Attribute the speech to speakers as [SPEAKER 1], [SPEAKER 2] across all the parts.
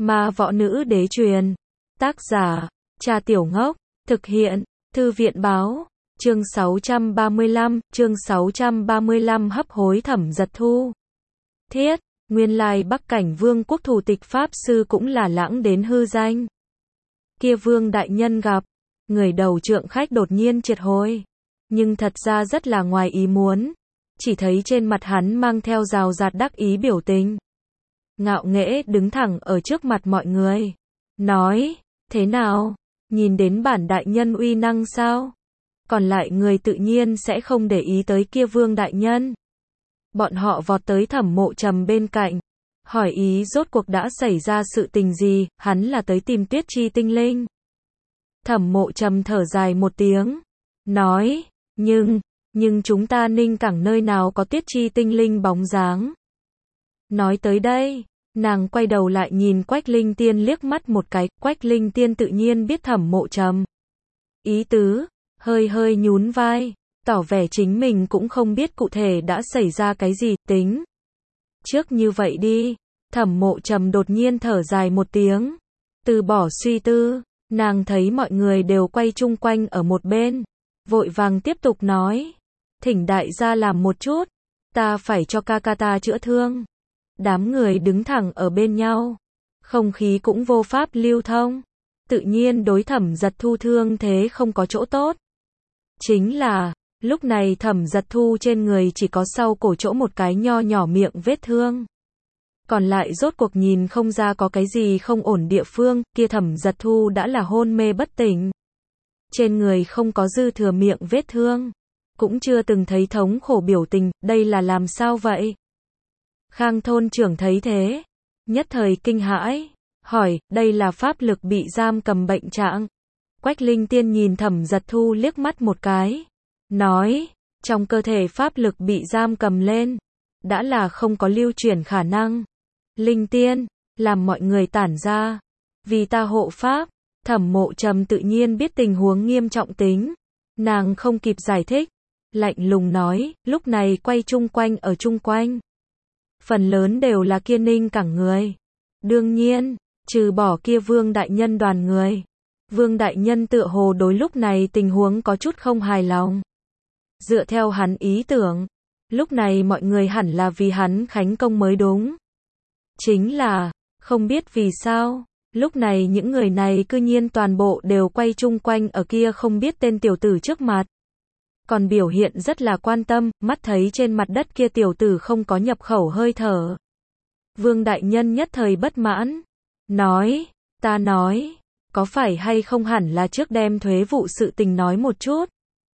[SPEAKER 1] Ma Võ Nữ Đế truyền. Tác giả, Cha Tiểu Ngốc. Thực hiện, Thư viện Báo. Chương 635 hấp hối Thẩm Giật Thu. Thiết, nguyên lai Bắc Cảnh Vương quốc thủ tịch Pháp Sư cũng là lãng đến hư danh. Kia Vương đại nhân gặp, người đầu trượng khách đột nhiên triệt hồi. Nhưng thật ra rất là ngoài ý muốn. Chỉ thấy trên mặt hắn mang theo rào rạt đắc ý biểu tình. Ngạo nghễ đứng thẳng ở trước mặt mọi người. Nói, thế nào? Nhìn đến bản đại nhân uy năng sao? Còn lại người tự nhiên sẽ không để ý tới kia Vương đại nhân. Bọn họ vọt tới Thẩm Mộ Trầm bên cạnh. Hỏi ý rốt cuộc đã xảy ra sự tình gì, hắn là tới tìm Tuyết Chi tinh linh. Thẩm Mộ Trầm thở dài một tiếng. Nói, nhưng chúng ta Ninh Cảng nơi nào có Tuyết Chi tinh linh bóng dáng. Nói tới đây, nàng quay đầu lại nhìn Quách Linh Tiên liếc mắt một cái, Quách Linh Tiên tự nhiên biết Thẩm Mộ Trầm ý tứ, hơi nhún vai, tỏ vẻ chính mình cũng không biết cụ thể đã xảy ra cái gì, tính. Trước như vậy đi, Thẩm Mộ Trầm đột nhiên thở dài một tiếng, từ bỏ suy tư, nàng thấy mọi người đều quay chung quanh ở một bên, vội vàng tiếp tục nói, thỉnh đại gia làm một chút, ta phải cho ca ca ta chữa thương. Đám người đứng thẳng ở bên nhau, không khí cũng vô pháp lưu thông, tự nhiên đối Thẩm Giật Thu thương thế không có chỗ tốt. Chính là, lúc này Thẩm Giật Thu trên người chỉ có sau cổ chỗ một cái nho nhỏ miệng vết thương. Còn lại rốt cuộc nhìn không ra có cái gì không ổn địa phương, kia Thẩm Giật Thu đã là hôn mê bất tỉnh. Trên người không có dư thừa miệng vết thương, cũng chưa từng thấy thống khổ biểu tình, đây là làm sao vậy? Khang thôn trưởng thấy thế, nhất thời kinh hãi, hỏi, đây là pháp lực bị giam cầm bệnh trạng. Quách Linh Tiên nhìn Thẩm Giật Thu liếc mắt một cái, nói, trong cơ thể pháp lực bị giam cầm lên, đã là không có lưu chuyển khả năng. Linh Tiên, làm mọi người tản ra, vì ta hộ pháp. Thẩm Mộ Trầm tự nhiên biết tình huống nghiêm trọng tính, nàng không kịp giải thích, lạnh lùng nói, lúc này quay chung quanh ở chung quanh. Phần lớn đều là kia Ninh Cảng người. Đương nhiên, trừ bỏ kia Vương đại nhân đoàn người. Vương đại nhân tựa hồ đối lúc này tình huống có chút không hài lòng. Dựa theo hắn ý tưởng, lúc này mọi người hẳn là vì hắn khánh công mới đúng. Chính là, không biết vì sao, lúc này những người này cư nhiên toàn bộ đều quay chung quanh ở kia không biết tên tiểu tử trước mặt. Còn biểu hiện rất là quan tâm, mắt thấy trên mặt đất kia tiểu tử không có nhập khẩu hơi thở. Vương đại nhân nhất thời bất mãn, nói, ta nói, có phải hay không hẳn là trước đem thuế vụ sự tình nói một chút.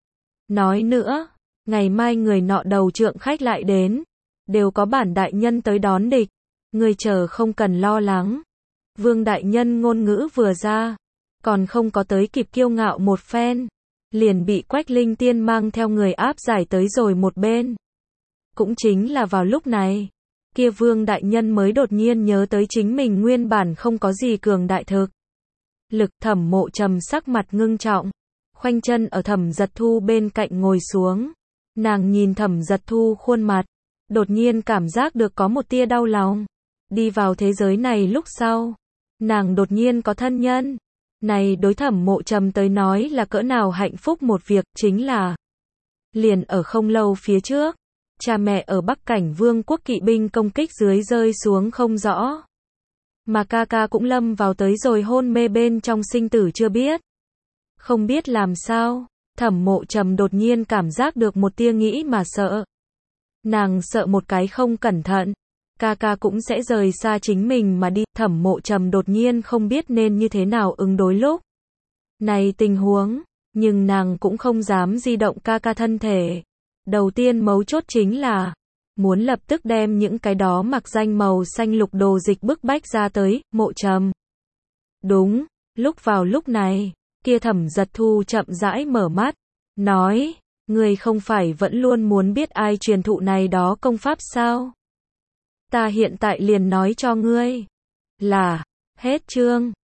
[SPEAKER 1] Nói nữa, ngày mai người nọ đầu trượng khách lại đến, đều có bản đại nhân tới đón địch, người chờ không cần lo lắng. Vương đại nhân ngôn ngữ vừa ra, còn không có tới kịp kiêu ngạo một phen, liền bị Quách Linh Tiên mang theo người áp giải tới rồi một bên. Cũng chính là vào lúc này, kia Vương đại nhân mới đột nhiên nhớ tới chính mình nguyên bản không có gì cường đại thực lực. Thẩm Mộ Trầm sắc mặt ngưng trọng, khoanh chân ở Thẩm Giật Thu bên cạnh ngồi xuống. Nàng nhìn Thẩm Giật Thu khuôn mặt, đột nhiên cảm giác được có một tia đau lòng. Đi vào thế giới này lúc sau, nàng đột nhiên có thân nhân. Này đối Thẩm Mộ Trầm tới nói là cỡ nào hạnh phúc một việc, chính là liền ở không lâu phía trước, cha mẹ ở Bắc Cảnh Vương quốc kỵ binh công kích dưới rơi xuống không rõ. Mà ca ca cũng lâm vào tới rồi hôn mê bên trong sinh tử chưa biết. Không biết làm sao, Thẩm Mộ Trầm đột nhiên cảm giác được một tia nghĩ mà sợ. Nàng sợ một cái không cẩn thận, ca ca cũng sẽ rời xa chính mình mà đi. Thẩm Mộ Trầm đột nhiên không biết nên như thế nào ứng đối lúc này tình huống, nhưng nàng cũng không dám di động ca ca thân thể. Đầu tiên mấu chốt chính là muốn lập tức đem những cái đó mặc danh màu xanh lục đồ dịch bức bách ra tới. Mộ Trầm. Đúng, vào lúc này, kia Thẩm Giật Thu chậm rãi mở mắt, nói, ngươi không phải vẫn luôn muốn biết ai truyền thụ này đó công pháp sao? Ta hiện tại liền nói cho ngươi. Là, hết chương.